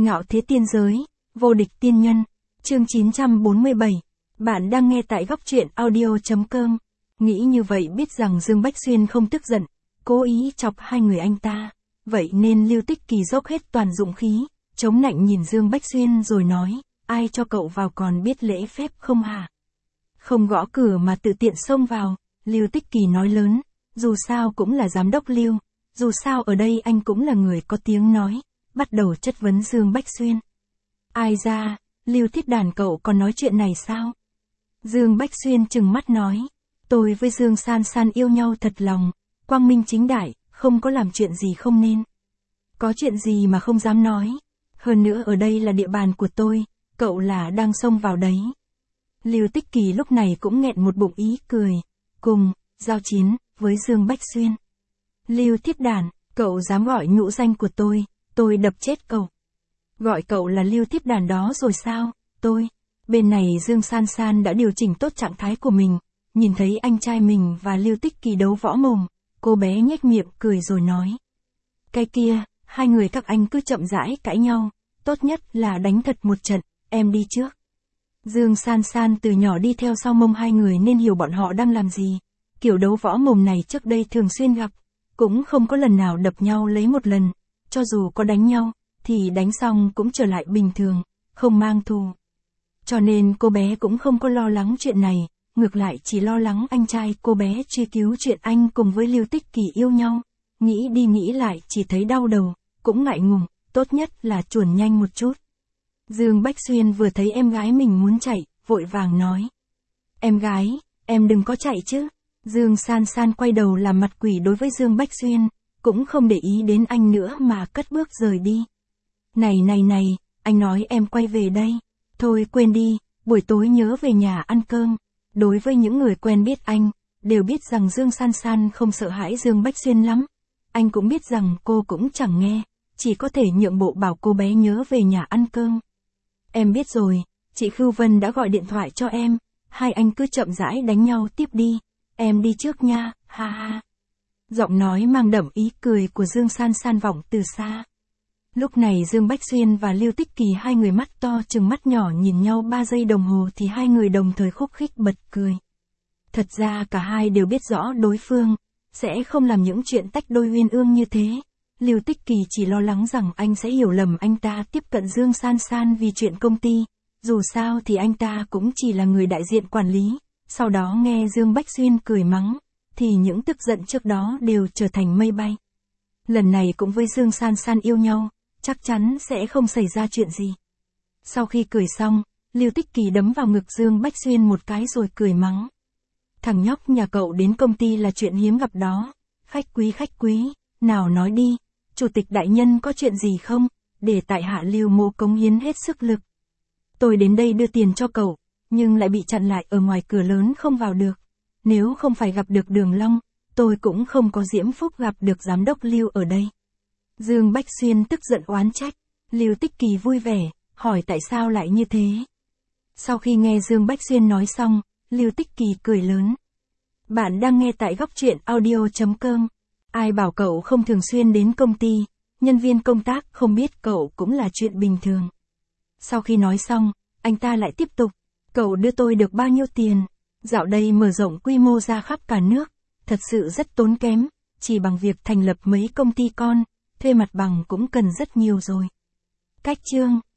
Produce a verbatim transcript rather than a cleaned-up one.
Ngạo thế tiên giới, vô địch tiên nhân, chương chín trăm bốn mươi bảy. Bạn đang nghe tại góc truyện audio.com. Nghĩ như vậy biết rằng Dương Bách Xuyên không tức giận, cố ý chọc hai người anh ta. Vậy nên Lưu Tích Kỳ dốc hết toàn dụng khí, chống nạnh nhìn Dương Bách Xuyên rồi nói, ai cho cậu vào còn biết lễ phép không hả? Không gõ cửa mà tự tiện xông vào, Lưu Tích Kỳ nói lớn, dù sao cũng là giám đốc Lưu, dù sao ở đây anh cũng là người có tiếng nói, bắt đầu chất vấn Dương Bách Xuyên. Ai ra, Lưu Thiết Đàn cậu còn nói chuyện này sao? Dương Bách Xuyên trừng mắt nói, tôi với Dương San San yêu nhau thật lòng, quang minh chính đại, không có làm chuyện gì không nên. Có chuyện gì mà không dám nói, hơn nữa ở đây là địa bàn của tôi, cậu là đang xông vào đấy. Lưu Tích Kỳ lúc này cũng nghẹn một bụng ý cười, cùng, giao chiến, với Dương Bách Xuyên. Lưu Thiết Đàn, cậu dám gọi nhũ danh của tôi, tôi đập chết cậu. Gọi cậu là Lưu Thiết Đàn đó rồi sao, tôi. Bên này Dương San San đã điều chỉnh tốt trạng thái của mình, nhìn thấy anh trai mình và Lưu Tích Kỳ đấu võ mồm, cô bé nhếch miệng cười rồi nói. Cái kia, hai người các anh cứ chậm rãi cãi nhau, tốt nhất là đánh thật một trận, em đi trước. Dương San San từ nhỏ đi theo sau mông hai người nên hiểu bọn họ đang làm gì. Kiểu đấu võ mồm này trước đây thường xuyên gặp, cũng không có lần nào đập nhau lấy một lần, cho dù có đánh nhau, thì đánh xong cũng trở lại bình thường, không mang thù. Cho nên cô bé cũng không có lo lắng chuyện này, ngược lại chỉ lo lắng anh trai cô bé truy cứu chuyện anh cùng với Lưu Tích Kỳ yêu nhau. Nghĩ đi nghĩ lại chỉ thấy đau đầu, cũng ngại ngùng, tốt nhất là chuồn nhanh một chút. Dương Bách Xuyên vừa thấy em gái mình muốn chạy, vội vàng nói. Em gái, em đừng có chạy chứ. Dương San San quay đầu làm mặt quỷ đối với Dương Bách Xuyên, cũng không để ý đến anh nữa mà cất bước rời đi. Này này này, anh nói em quay về đây. Thôi quên đi, buổi tối nhớ về nhà ăn cơm. Đối với những người quen biết anh, đều biết rằng Dương San San không sợ hãi Dương Bách Xuyên lắm. Anh cũng biết rằng cô cũng chẳng nghe, chỉ có thể nhượng bộ bảo cô bé nhớ về nhà ăn cơm. Em biết rồi, chị Khưu Vân đã gọi điện thoại cho em, hai anh cứ chậm rãi đánh nhau tiếp đi, em đi trước nha, ha ha. Giọng nói mang đậm ý cười của Dương San San vọng từ xa. Lúc này Dương Bách Xuyên và Lưu Tích Kỳ hai người mắt to trừng mắt nhỏ nhìn nhau ba giây đồng hồ thì hai người đồng thời khúc khích bật cười. Thật ra cả hai đều biết rõ đối phương sẽ không làm những chuyện tách đôi uyên ương như thế. Lưu Tích Kỳ chỉ lo lắng rằng anh sẽ hiểu lầm anh ta tiếp cận Dương San San vì chuyện công ty, dù sao thì anh ta cũng chỉ là người đại diện quản lý. Sau đó nghe Dương Bách Xuyên cười mắng, thì những tức giận trước đó đều trở thành mây bay. Lần này cũng với Dương San San yêu nhau, chắc chắn sẽ không xảy ra chuyện gì. Sau khi cười xong, Lưu Tích Kỳ đấm vào ngực Dương Bách Xuyên một cái rồi cười mắng. Thằng nhóc nhà cậu đến công ty là chuyện hiếm gặp đó. Khách quý khách quý, nào nói đi, chủ tịch đại nhân có chuyện gì không, để tại hạ Lưu Mô cống hiến hết sức lực. Tôi đến đây đưa tiền cho cậu, nhưng lại bị chặn lại ở ngoài cửa lớn không vào được. Nếu không phải gặp được Đường Long, tôi cũng không có diễm phúc gặp được giám đốc Lưu ở đây. Dương Bách Xuyên tức giận oán trách, Lưu Tích Kỳ vui vẻ, hỏi tại sao lại như thế. Sau khi nghe Dương Bách Xuyên nói xong, Lưu Tích Kỳ cười lớn. Bạn đang nghe tại góc truyện audio.com. Ai bảo cậu không thường xuyên đến công ty, nhân viên công tác không biết cậu cũng là chuyện bình thường. Sau khi nói xong, anh ta lại tiếp tục, cậu đưa tôi được bao nhiêu tiền? Dạo đây mở rộng quy mô ra khắp cả nước, thật sự rất tốn kém, chỉ bằng việc thành lập mấy công ty con, thuê mặt bằng cũng cần rất nhiều rồi. Cách chương